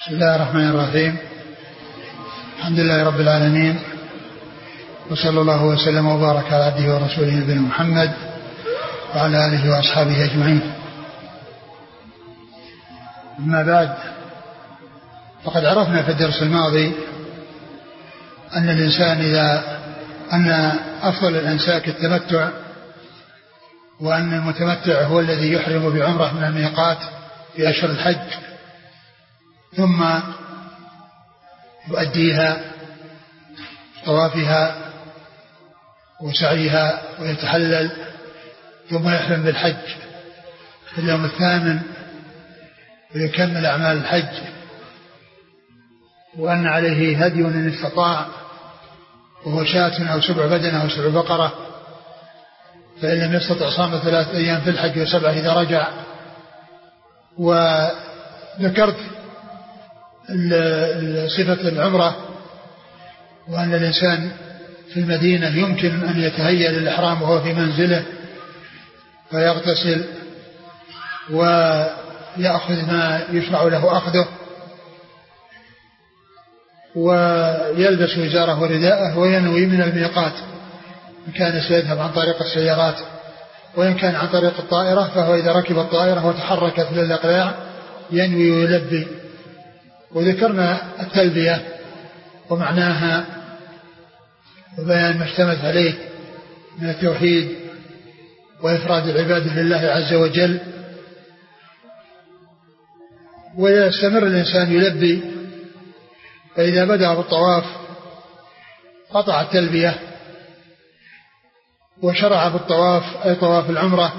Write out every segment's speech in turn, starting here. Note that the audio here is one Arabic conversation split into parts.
بسم الله الرحمن الرحيم. الحمد لله رب العالمين، وصلى الله وسلم وبارك على عبده ورسوله نبينا محمد وعلى آله وأصحابه أجمعين. أما بعد، فقد عرفنا في الدرس الماضي أن أفضل الأنساك التمتع، وأن المتمتع هو الذي يحرم بعمرة من الميقات في أشهر الحج، ثم يؤديها طوافها وسعيها ويتحلل، ثم يحرم بالحج في اليوم الثامن ويكمل أعمال الحج، وأن عليه هدي إن استطاع، وهو شاة أو 7 بدنة أو 7 بقرة، فإن لم يستطع صام 3 أيام في الحج و7 إذا رجع. وذكرت صفة العمرة، وأن الإنسان في المدينة يمكن أن يتهيأ للإحرام وهو في منزله، فيغتسل ويأخذ ما يشرع له أخذه، ويلبس وزاره ورداءه، وينوي من الميقات إن كان سيذهب عن طريق السيارات، وإن كان عن طريق الطائرة فهو إذا ركب الطائرة وتحركت للإقلاع ينوي ويلبي. وذكرنا التلبية ومعناها وبيان ما اشتملت عليه من التوحيد وإفراد العبادة لله عز وجل. ويستمر الإنسان يلبي، فإذا بدأ بالطواف قطع التلبية وشرع بالطواف، أي طواف العمرة،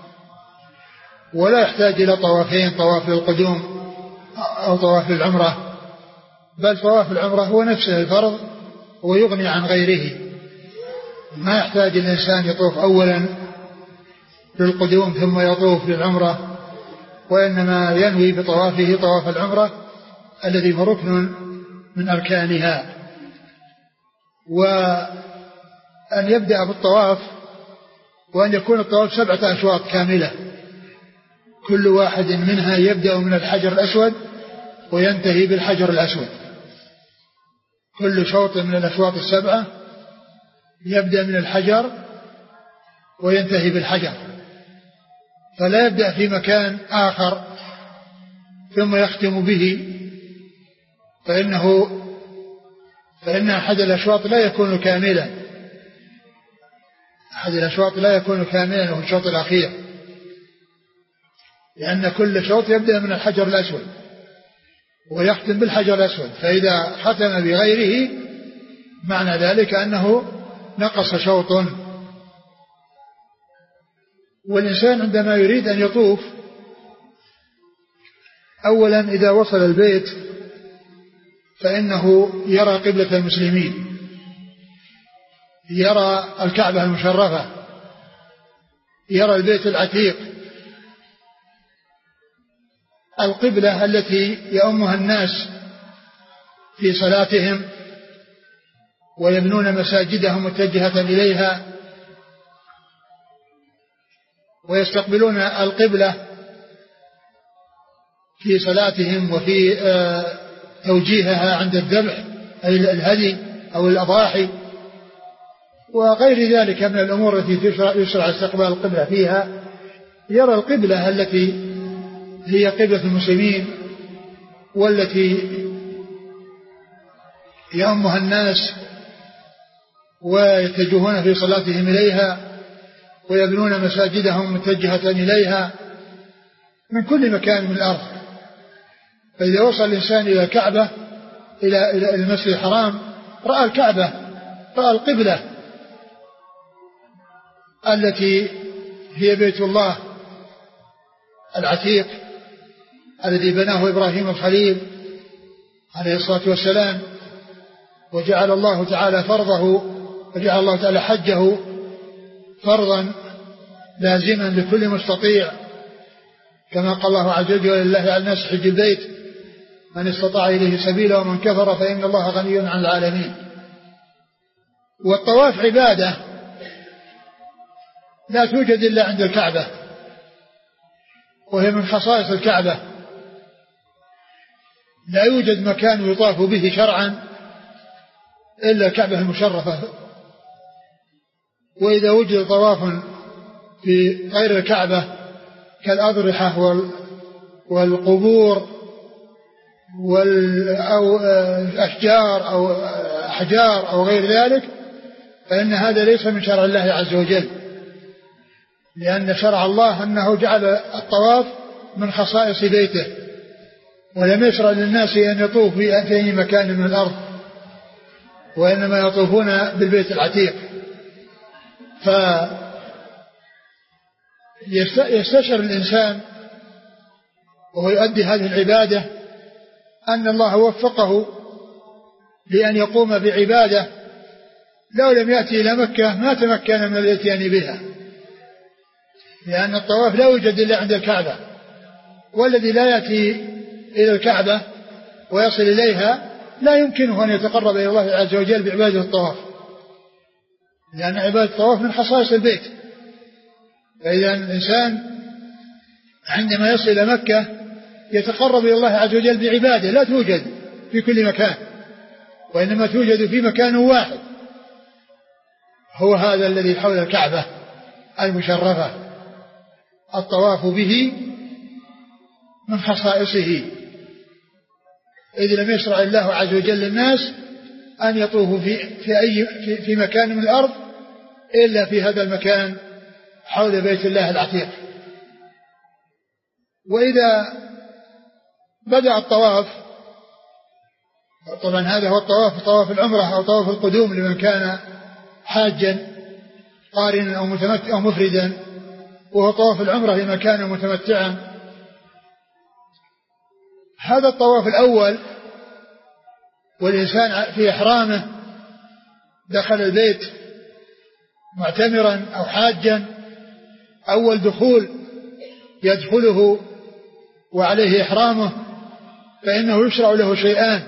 ولا يحتاج إلى طوافين، طواف للقدوم أو طواف العمرة، بل طواف العمرة هو نفسه الفرض ويغني عن غيره. ما يحتاج الإنسان يطوف أولا للقدوم ثم يطوف للعمرة، وإنما ينوي بطوافه طواف العمرة الذي هو ركن من أركانها. وأن يبدأ بالطواف، وأن يكون الطواف 7 أشواط كاملة، كل واحد منها يبدأ من الحجر الأسود وينتهي بالحجر الأسود. كل شوط من الأشواط 7 يبدأ من الحجر وينتهي بالحجر، فلا يبدأ في مكان آخر ثم يختم به، فإن أحد الأشواط لا يكون كاملا، أحد الأشواط لا يكون كاملا، وهو الشوط الأخير، لأن كل شوط يبدأ من الحجر الأسود ويختم بالحجر الأسود، فإذا ختم بغيره معنى ذلك أنه نقص شوط. والإنسان عندما يريد أن يطوف، أولا إذا وصل البيت فإنه يرى قبلة المسلمين، يرى الكعبة المشرفة، يرى البيت العتيق، القبلة التي يؤمها الناس في صلاتهم ويبنون مساجدهم متجهة إليها، ويستقبلون القبلة في صلاتهم وفي توجيهها عند الذبح أي الهدي أو الأضاحي وغير ذلك من الأمور التي يشرع استقبال القبلة فيها. يرى القبلة التي هي قبلة المسلمين والتي يؤمها الناس ويتجهون في صلاتهم إليها ويبنون مساجدهم متجهة إليها من كل مكان من الأرض. فإذا وصل الإنسان إلى الكعبة، إلى المسجد الحرام، رأى الكعبة، رأى القبلة التي هي بيت الله العتيق الذي بناه إبراهيم الخليل عليه الصلاة والسلام، وجعل الله تعالى فرضه، وجعل الله تعالى حجه فرضا لازما لكل مستطيع، كما قال الله عز وجل: لله على الناس حج البيت من استطاع إليه سبيلا ومن كفر فإن الله غني عن العالمين. والطواف عبادة لا توجد إلا عند الكعبة، وهي من خصائص الكعبة، لا يوجد مكان يطاف به شرعا إلا الكعبة المشرفة. وإذا وجد طواف في غير الكعبة كالأضرحة والقبور أو أشجار أو أحجار أو غير ذلك فإن هذا ليس من شرع الله عز وجل، لأن شرع الله أنه جعل الطواف من خصائص بيته، ولم يشرع للناس أن يطوف في أي مكان من الأرض، وإنما يطوفون بالبيت العتيق. فيستشعر الإنسان وهو يؤدي هذه العبادة أن الله وفقه لأن يقوم بعبادة لو لم يأتي إلى مكة ما تمكن من الاتيان بها، لأن الطواف لا يوجد إلا عند الكعبة، والذي لا يأتي إلى الكعبة ويصل إليها لا يمكنه أن يتقرب إلى الله عز وجل بعبادة الطواف، لأن عبادة الطواف من خصائص البيت. فإذا الإنسان عندما يصل إلى مكة يتقرب إلى الله عز وجل بعبادة لا توجد في كل مكان، وإنما توجد في مكان واحد هو هذا الذي حول الكعبة المشرفة، الطواف به من خصائصه، إذ لم يشرع الله عز وجل للناس أن يطوفوا في مكان من الأرض إلا في هذا المكان حول بيت الله العتيق. وإذا بدأ الطواف، طبعا هذا هو الطواف، طواف العمرة أو طواف القدوم لمن كان حاجا قارنا أو مفردا، وهو طواف العمرة لمن كان متمتعا. هذا الطواف الأول والإنسان في إحرامه دخل البيت معتمرا أو حاجا، أول دخول يدخله وعليه إحرامه فإنه يشرع له شيئان،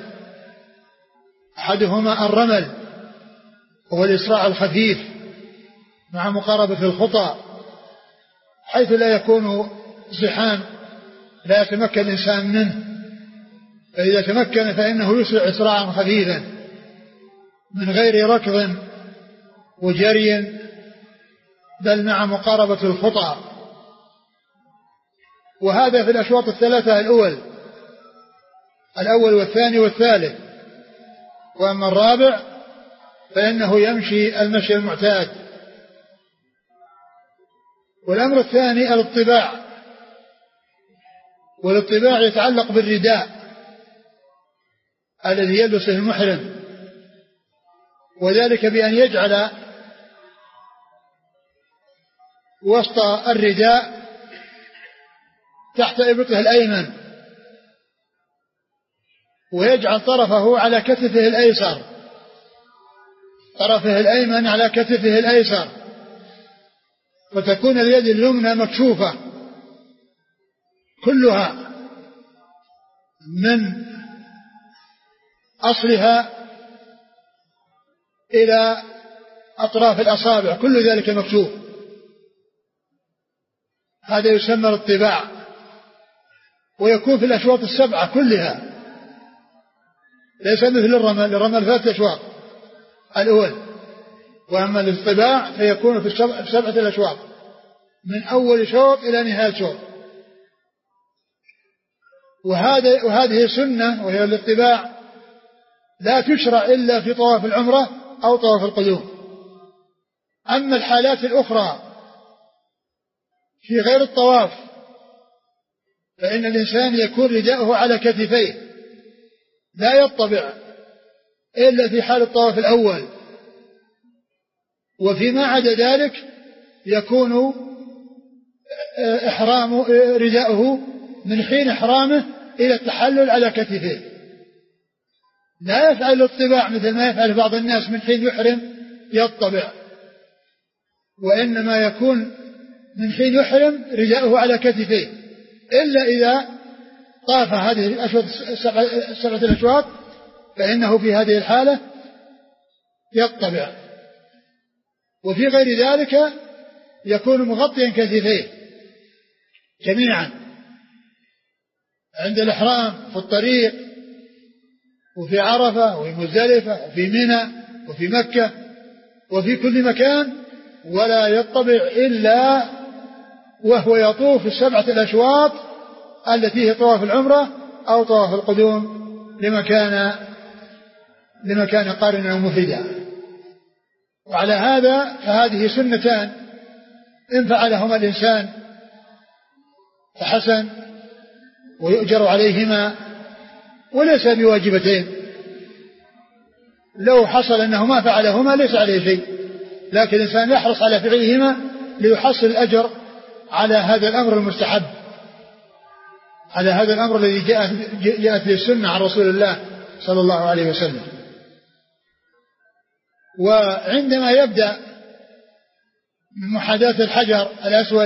أحدهما الرمل وهو الإسراع الخفيف مع مقاربة الخطى حيث لا يكون زحام لا يتمكن الإنسان منه، فإذا تمكن فإنه يسرع إسراعا خفيفا من غير ركض وجري بل مع مقاربة الخطى. وهذا في الأشواط الثلاثة الأول والثاني والثالث. وأما الرابع فإنه يمشي المشي المعتاد. والأمر الثاني الاطباع، والاطباع يتعلق بالرداء الذي يلبسه المحرم، وذلك بأن يجعل وسط الرداء تحت إبطه الأيمن ويجعل طرفه على كتفه الأيسر، طرفه الأيمن على كتفه الأيسر، فتكون اليد اليمنى مكشوفة كلها من أصلها إلى أطراف الأصابع، كل ذلك مكشوف. هذا يسمى الاطباع، ويكون في الأشواط السبعة كلها، ليس مثل الرمل 3 أشواط الأول، وأما الاطباع فيكون في 7 الأشواط من أول شوط إلى نهاية شوط. وهذه سنة وهي الاطباع لا تشرع إلا في طواف العمرة أو طواف القدوم. أما الحالات الأخرى في غير الطواف فإن الإنسان يكون رداءه على كتفيه لا يطبع إلا في حال الطواف الأول، وفيما عدا ذلك يكون رداءه من حين إحرامه إلى التحلل على كتفيه، لا يفعل الاطباع مثل ما يفعل بعض الناس من حين يحرم يطبع، وإنما يكون من حين يحرم رداءه على كتفيه، إلا إذا طاف هذه الأشواط 7 الأشواط فإنه في هذه الحالة يطبع. وفي غير ذلك يكون مغطيا كتفيه جميعا عند الإحرام في الطريق وفي عرفة وفي مزدلفة وفي منى وفي مكة وفي كل مكان، ولا يطبع إلا وهو يطوف السبعة الأشواط التي هي طواف العمرة أو طواف القدوم لما كان قارنا ومفردا. وعلى هذا فهذه سنتان إن فعلهما الإنسان فحسن ويؤجر عليهما وليس بواجبتين. لو حصل أنه ما فعلهما ليس عليه شيء، لكن الإنسان يحرص على فعلهما ليحصل الأجر على هذا الأمر المستحب، على هذا الأمر الذي جاءت به السنة عن رسول الله صلى الله عليه وسلم. وعندما يبدأ من محاذاة الحجر الأسود،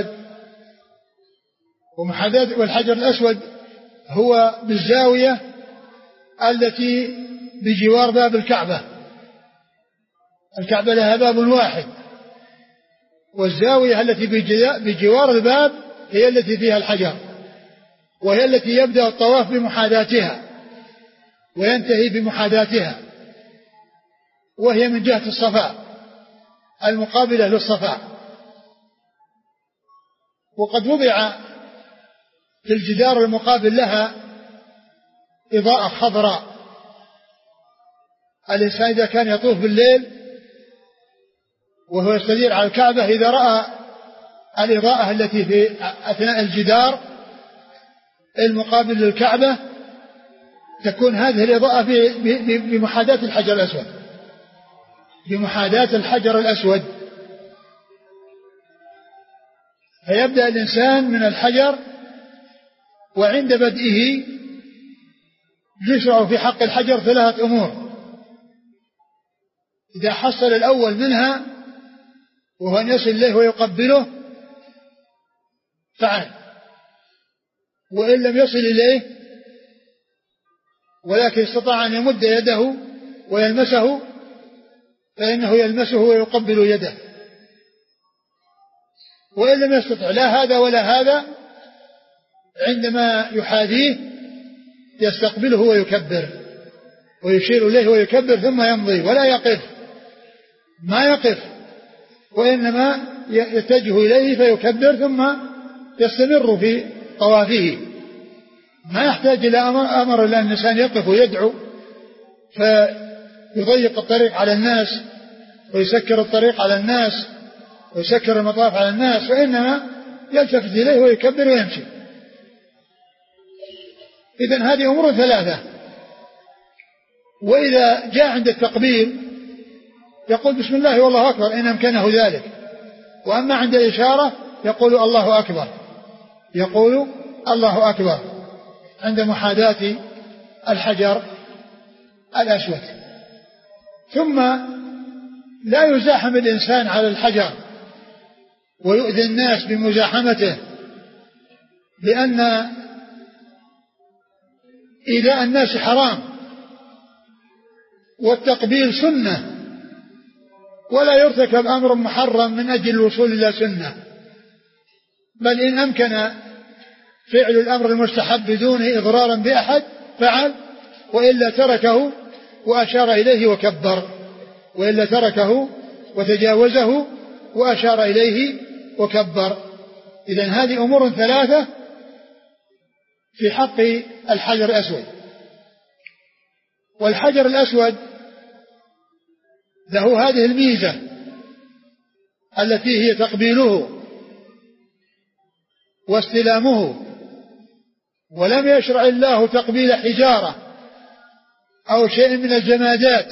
والحجر الأسود هو بالزاوية التي بجوار باب الكعبة. الكعبة لها باب واحد، والزاوية التي بجوار الباب هي التي فيها الحجر، وهي التي يبدأ الطواف بمحاذاتها وينتهي بمحاذاتها، وهي من جهة الصفا المقابلة للصفا. وقد وضع في الجدار المقابل لها إضاءة خضراء. الإنسان إذا كان يطوف بالليل وهو يستدير على الكعبة، إذا رأى الإضاءة التي في أثناء الجدار المقابل للكعبة تكون هذه الإضاءة بمحاذاة الحجر الأسود، بمحاذاة الحجر الأسود. فيبدأ الإنسان من الحجر، وعند بدئه يشرع في حق الحجر 3 أمور. إذا حصل الأول منها وهو أن يصل إليه ويقبله فعل، وإن لم يصل إليه ولكن استطاع أن يمد يده ويلمسه فإنه يلمسه ويقبل يده. وإن لم يستطع لا هذا ولا هذا، عندما يحاذيه يستقبله ويكبر ويشير إليه ويكبر ثم يمضي ولا يقف، ما يقف، وإنما يتجه إليه فيكبر ثم يستمر في طوافه. ما يحتاج إلى أمر إلا أن الإنسان يقف ويدعو فيضيق الطريق على الناس ويسكر الطريق على الناس ويسكر المطاف على الناس، وإنما يلتفت إليه ويكبر ويمشي. إذن هذه أمور 3. وإذا جاء عند التقبيل يقول بسم الله والله أكبر إن أمكنه ذلك، وأما عند الإشارة يقول الله أكبر، يقول الله أكبر عند محاذاة الحجر الأسود. ثم لا يزاحم الإنسان على الحجر ويؤذي الناس بمزاحمته، لأن إيذاء الناس حرام، والتقبيل سنة، ولا يرتكب أمر محرم من أجل الوصول إلى سنة، بل إن أمكن فعل الأمر المستحب بدون إضرار بأحد فعل، وإلا تركه وأشار إليه وكبر، وإلا تركه وتجاوزه وأشار إليه وكبر. إذن هذه أمور 3 في حق الحجر الأسود. والحجر الأسود له هذه الميزة التي هي تقبيله واستلامه، ولم يشرع الله تقبيل حجارة أو شيء من الجمادات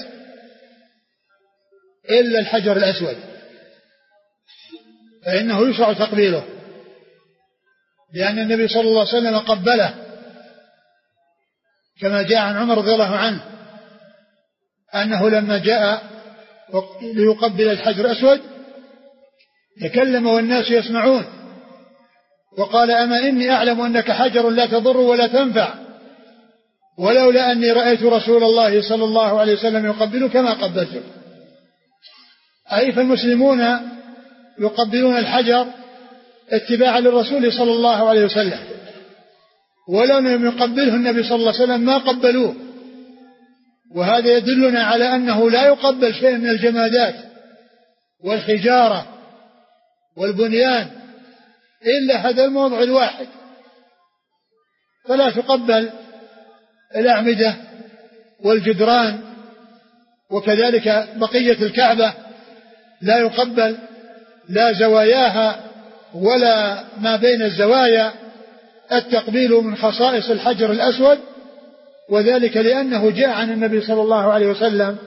إلا الحجر الأسود، فإنه يشرع تقبيله، لأن النبي صلى الله عليه وسلم قبله كما جاء عن عمر رضي الله عنه أنه لما جاء ليقبل الحجر الأسود تكلم والناس يسمعون وقال أما إني أعلم أنك حجر لا تضر ولا تنفع، ولولا أني رأيت رسول الله صلى الله عليه وسلم يقبلك ما قبلتك. أي فالمسلمون يقبلون الحجر اتباعا للرسول صلى الله عليه وسلم، ولو لم يقبله النبي صلى الله عليه وسلم ما قبلوه، وهذا يدلنا على أنه لا يقبل شيء من الجمادات والحجارة والبنيان إلا هذا الموضع الواحد، فلا تقبل الأعمدة والجدران، وكذلك بقية الكعبة لا يقبل لا زواياها ولا ما بين الزوايا. التقبيل من خصائص الحجر الأسود، وذلك لأنه جاء عن النبي صلى الله عليه وسلم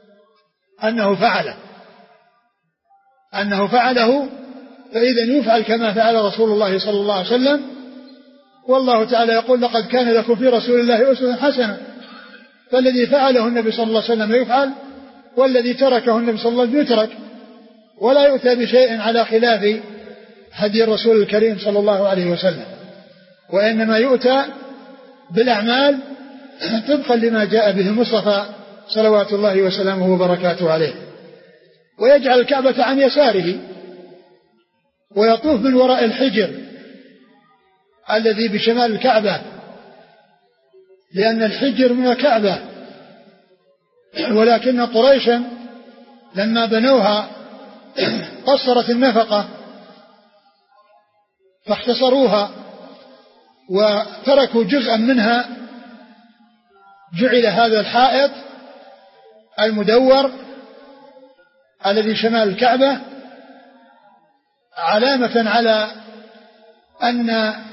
أنه فعله، فإذا يفعل كما فعل رسول الله صلى الله عليه وسلم. والله تعالى يقول: لقد كان لكم في رسول الله أسوة حسنة. فالذي فعله النبي صلى الله عليه وسلم يفعل، والذي تركه النبي صلى الله عليه وسلم يترك، ولا يؤتى بشيء على خلاف هدي الرسول الكريم صلى الله عليه وسلم، وإنما يؤتى بالأعمال طبقا لما جاء به المصطفى صلوات الله وسلامه وبركاته عليه. ويجعل الكعبة عن يساره، ويطوف من وراء الحجر الذي بشمال الكعبة، لأن الحجر من الكعبة، ولكن قريشا لما بنوها قصرت النفقة فاختصروها وتركوا جزءا منها. جعل هذا الحائط المدور الذي شمال الكعبة علامة على أن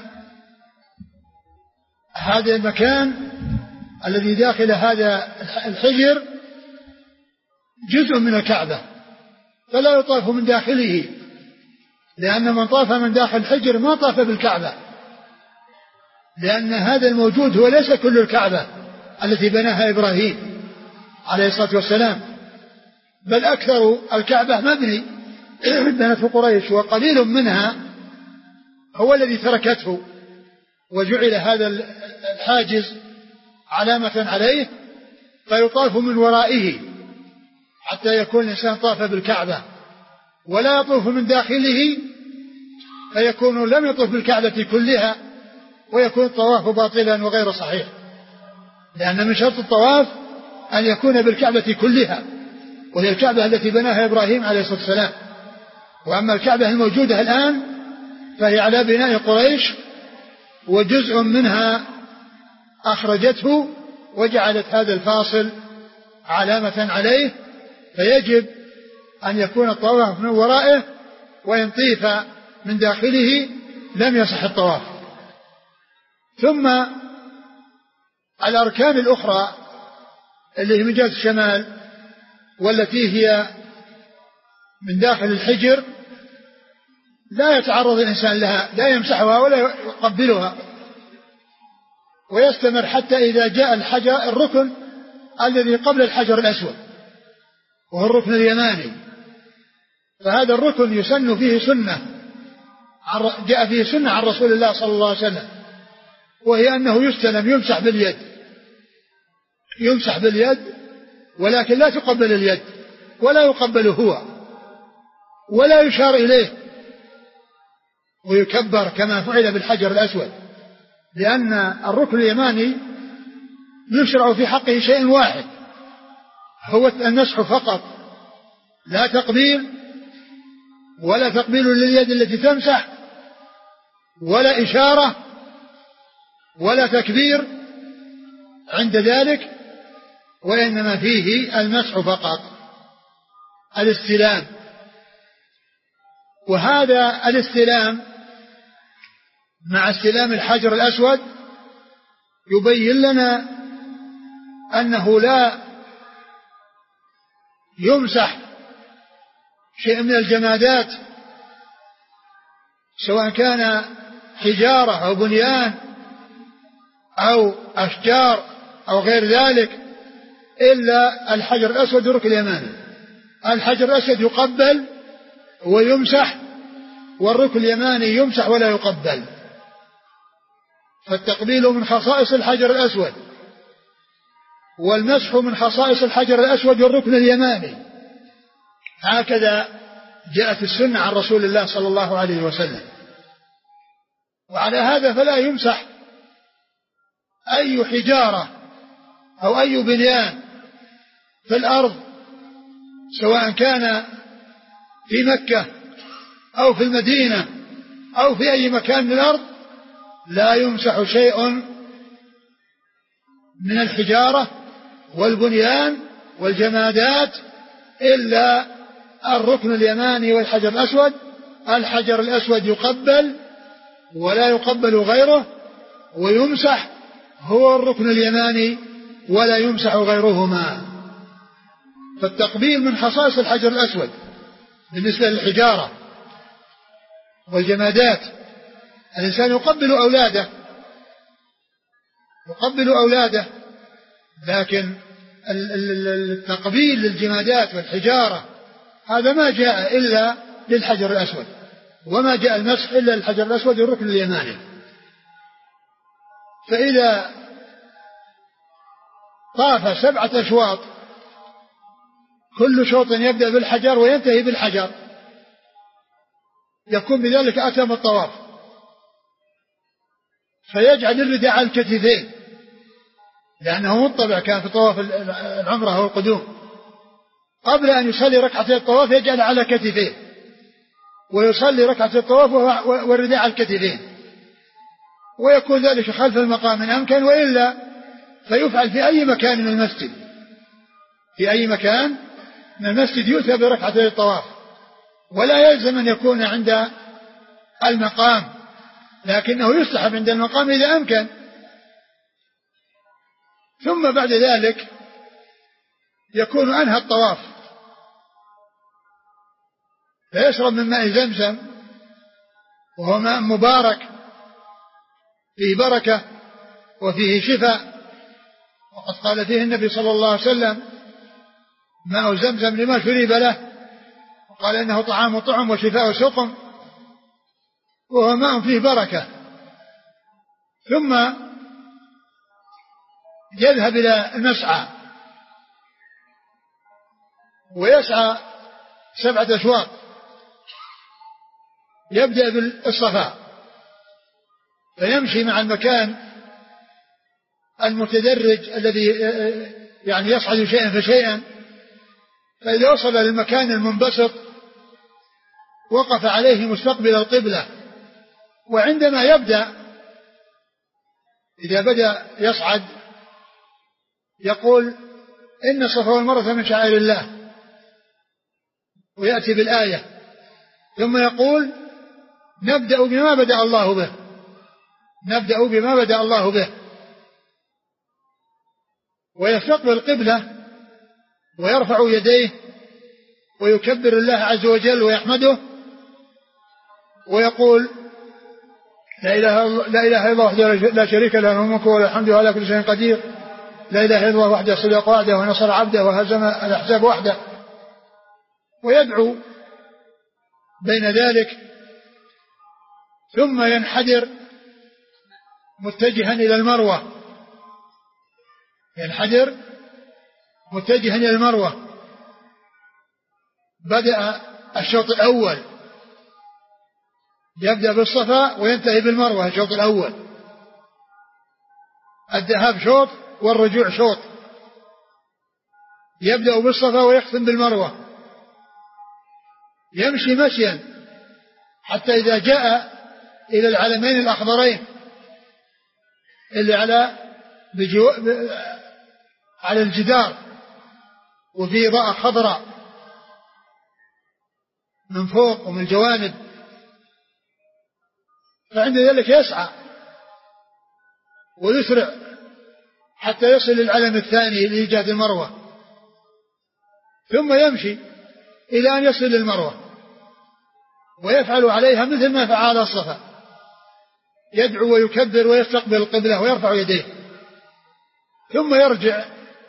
هذا المكان الذي داخل هذا الحجر جزء من الكعبة، فلا يطاف من داخله، لأن من طاف من داخل الحجر ما طاف بالكعبة، لأن هذا الموجود هو ليس كل الكعبة التي بناها إبراهيم عليه الصلاة والسلام، بل أكثر الكعبة مبني بنته قريش، وقليل منها هو الذي تركته، وجعل هذا الحاجز علامة عليه، فيطاف من ورائه حتى يكون الإنسان طاف بالكعبة، ولا يطوف من داخله فيكون لم يطوف بالكعبة كلها، ويكون الطواف باطلا وغير صحيح، لأن من شرط الطواف أن يكون بالكعبة كلها، وهي الكعبة التي بناها إبراهيم عليه الصلاة والسلام. وأما الكعبة الموجودة الآن فهي على بناء قريش، وجزء منها أخرجته وجعلت هذا الفاصل علامة عليه، فيجب أن يكون الطواف من ورائه، وإن طيف من داخله لم يصح الطواف. ثم الأركان الأخرى اللي هي من جهة الشمال والتي هي من داخل الحجر لا يتعرض الإنسان لها، لا يمسحها ولا يقبلها، ويستمر حتى إذا جاء الركن الذي قبل الحجر الأسود، وهو الركن اليماني. فهذا الركن يسن فيه سنة، جاء فيه سنة عن رسول الله صلى الله عليه وسلم، وهي أنه يستلم، يمسح باليد، ولكن لا تقبل اليد ولا يقبل هو ولا يشار إليه ويكبر كما فعل بالحجر الأسود، لأن الركن اليماني يشرع في حقه شيء واحد، هو المسح فقط، لا تقبيل ولا تقبيل لليد التي تمسح ولا إشارة ولا تكبير عند ذلك، وإنما فيه المسح فقط، الاستلام. وهذا الاستلام مع استلام الحجر الأسود يبين لنا أنه لا يمسح شيء من الجمادات سواء كان حجارة أو بنيان أو أشجار أو غير ذلك إلا الحجر الأسود والركن اليماني. الحجر الأسود يقبل ويمسح، والركن اليماني يمسح ولا يقبل. فالتقبيل من خصائص الحجر الأسود، والمسح من خصائص الحجر الأسود والركن اليماني، هكذا جاءت السنة عن رسول الله صلى الله عليه وسلم. وعلى هذا فلا يمسح أي حجارة أو أي بنيان في الأرض سواء كان في مكة أو في المدينة أو في أي مكان من الأرض لا يمسح شيء من الحجارة والبنيان والجمادات إلا الركن اليماني والحجر الأسود. الحجر الأسود يقبل ولا يقبل غيره، ويمسح هو الركن اليماني ولا يمسح غيرهما. فالتقبيل من خصائص الحجر الأسود بالنسبة للحجارة والجمادات. الإنسان يقبل أولاده، لكن التقبيل للجمادات والحجارة هذا ما جاء إلا للحجر الأسود، وما جاء المسح إلا للحجر الأسود والركن اليماني. فإذا طاف 7 أشواط كل شوط يبدأ بالحجر وينتهي بالحجر يكون بذلك أتم الطواف، فيجعل الرداء على الكتفين، لأنه مطبع كان في طواف العمرة والقدوم قبل أن يصلي ركعتي الطواف يجعل على كتفين، ويصلي ركعتي الطواف والرداء على الكتفين، ويكون ذلك خلف المقام إن أمكن، وإلا فيفعل في أي مكان من المسجد. في أي مكان من المسجد يؤتى بركعتي الطواف، ولا يلزم أن يكون عند المقام، لكنه يستحب عند المقام إذا أمكن. ثم بعد ذلك يكون أنهى الطواف فيشرب من ماء زمزم، وهو ماء مبارك فيه بركة وفيه شفاء، وقد قال فيه النبي صلى الله عليه وسلم: ماء زمزم لما شرب له، وقال إنه طعام طعم وشفاء سقم، وهو ماء فيه بركة. ثم يذهب إلى المسعى ويسعى 7 أشواط، يبدأ بالصفا فيمشي مع المكان المتدرج الذي يعني يصعد شيئا فشيئا، فإذا وصل للمكان المنبسط وقف عليه مستقبل القبلة. وعندما يبدأ إذا بدأ يصعد يقول: إن الصفا والمروة من شعائر الله، ويأتي بالآية، ثم يقول: نبدأ بما بدأ الله به، نبدأ بما بدأ الله به، ويستقبل القبلة ويرفع يديه ويكبر الله عز وجل ويحمده ويقول: لا إله إلا الله وحده لا شريك له، له الملك وله الحمد وعلى كل شيء قدير، لا إله إلا الله وحده صدق وعده ونصر عبده وهزم الأحزاب وحده. ويدعو بين ذلك، ثم ينحدر متجها إلى المروة، ينحدر متجها إلى المروة. بدأ الشوط الأول، يبدأ بالصفا وينتهي بالمروة. الشوط الأول الذهاب شوط والرجوع شوط، يبدأ بالصفا ويختم بالمروة، يمشي مشيا حتى إذا جاء إلى العلمين الأخضرين اللي على الجدار وفي إضاءة خضراء من فوق ومن الجوانب، فعند ذلك يسعى ويسرع حتى يصل للعلم الثاني اللي جهة المروة، ثم يمشي إلى أن يصل للمروة، ويفعل عليها مثل ما فعل الصفا، يدعو ويكبر ويستقبل القبلة ويرفع يديه، ثم يرجع.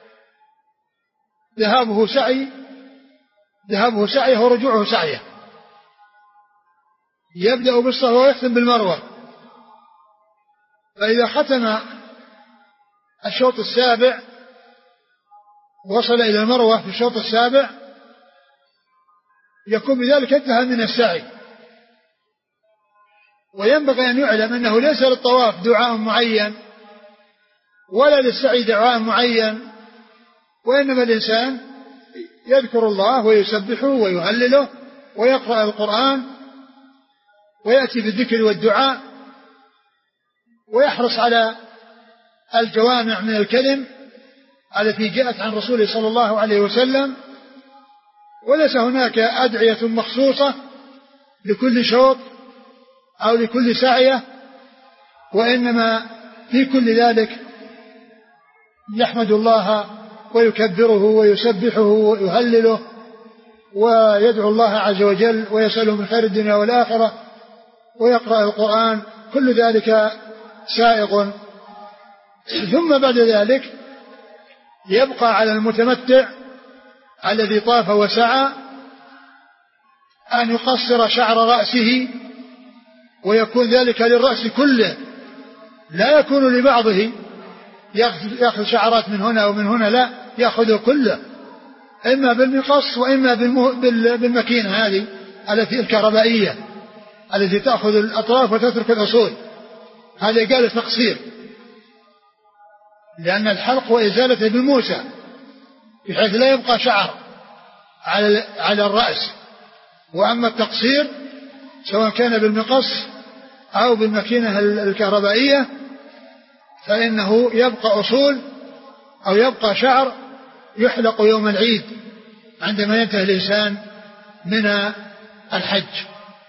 ذهابه سعيه ورجوعه سعيه، يبدأ بالصفا ويختم بالمروة. فإذا ختم الشوط السابع وصل إلى المروة في الشوط السابع يكون بذلك انتهى من السعي. وينبغي أن يعلم أنه ليس للطواف دعاء معين ولا للسعي دعاء معين، وإنما الإنسان يذكر الله ويسبحه ويهلله ويقرأ القرآن ويأتي بالذكر والدعاء ويحرص على الجوامع من الكلم التي جاءت عن رسوله صلى الله عليه وسلم. وليس هناك أدعية مخصوصة لكل شوط أو لكل سعية، وإنما في كل ذلك يحمد الله ويكبره ويسبحه ويهلله ويدعو الله عز وجل ويسأله من خير الدنيا والآخرة ويقرأ القرآن، كل ذلك سائغ. ثم بعد ذلك يبقى على المتمتع الذي طاف وسعى أن يقصر شعر رأسه، ويكون ذلك للرأس كله، لا يكون لبعضه يأخذ شعرات من هنا ومن هنا، لا، يأخذه كله، إما بالمقص وإما بالمكينة هذه التي الكهربائية التي تأخذ الأطراف وتترك الأصول، هذا قال تقصير، لأن الحلق وإزالته بالموسى بحيث لا يبقى شعر على الرأس. وأما التقصير سواء كان بالمقص أو بالمكينة الكهربائية فإنه يبقى أصول أو يبقى شعر يحلق يوم العيد عندما ينتهي الإنسان من الحج.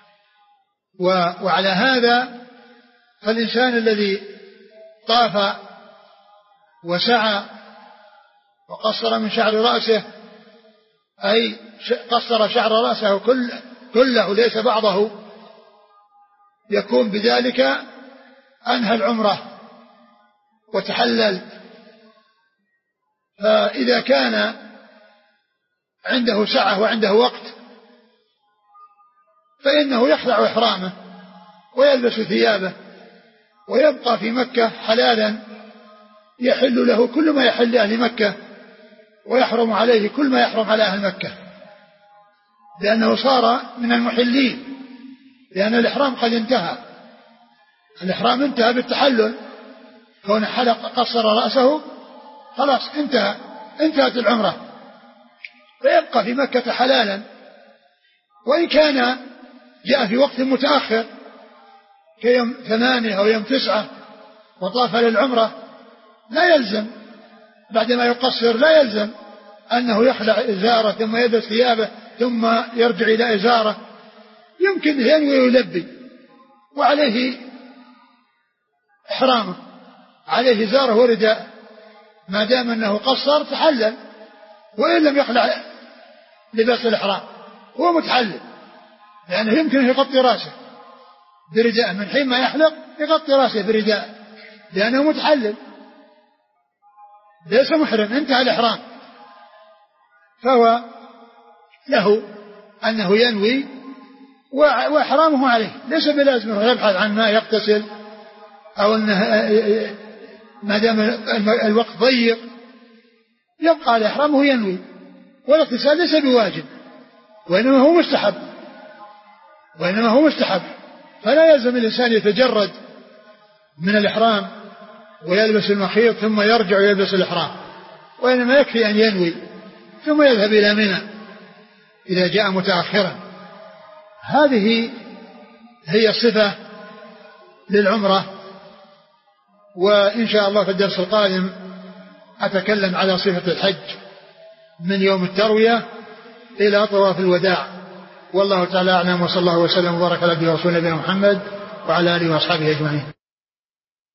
وعلى هذا فالإنسان الذي طاف وسعى وقصر من شعر رأسه، أي قصر شعر رأسه كله ليس بعضه، يكون بذلك أنهى العمرة وتحلل. فإذا كان عنده سعة وعنده وقت فإنه يخلع إحرامه ويلبس ثيابه ويبقى في مكة حلالا، يحل له كل ما يحل أهل مكة ويحرم عليه كل ما يحرم على أهل مكة، لأنه صار من المحلين، لأن الإحرام قد انتهى، الإحرام انتهى بالتحلل، كون حلق قصر رأسه خلاص انتهت العمرة، فيبقى في مكة حلالا. وإن كان جاء في وقت متأخر كيوم 8 أو يوم 9 وطاف للعمرة لا يلزم بعدما يقصر، لا يلزم أنه يخلع إزاره ثم يلبس ثيابه ثم يرجع إلى إزاره، يمكن ينوي ويلبي وعليه إحرامه، عليه إزاره ورداء، ما دام أنه قصر تحلل، وإن لم يخلع لباس الإحرام هو متحلل، لأنه يمكن يغطي رأسه برداء، من حين ما يحلق يغطي رأسه برداء لأنه متحلل ليس محرم، انتهى الإحرام، فهو له أنه ينوي وإحرامه عليه، ليس بلازم يبحث عن ما يغتسل أو أنه ما دام الوقت ضيق يبقى على إحرامه ينوي، والاغتسال ليس بواجب وإنما هو مستحب، فلا يلزم الإنسان يتجرد من الإحرام ويلبس المخيط ثم يرجع ويلبس الإحرام، وإنما يكفي أن ينوي ثم يذهب إلى منى إذا جاء متأخرا. هذه هي صفة للعمرة. وإن شاء الله في الدرس القادم أتكلم على صفة الحج من يوم التروية إلى طواف الوداع، والله تعالى أعلم، وصلى الله وسلم وبارك على نبينا محمد وعلى آله وأصحابه أجمعين.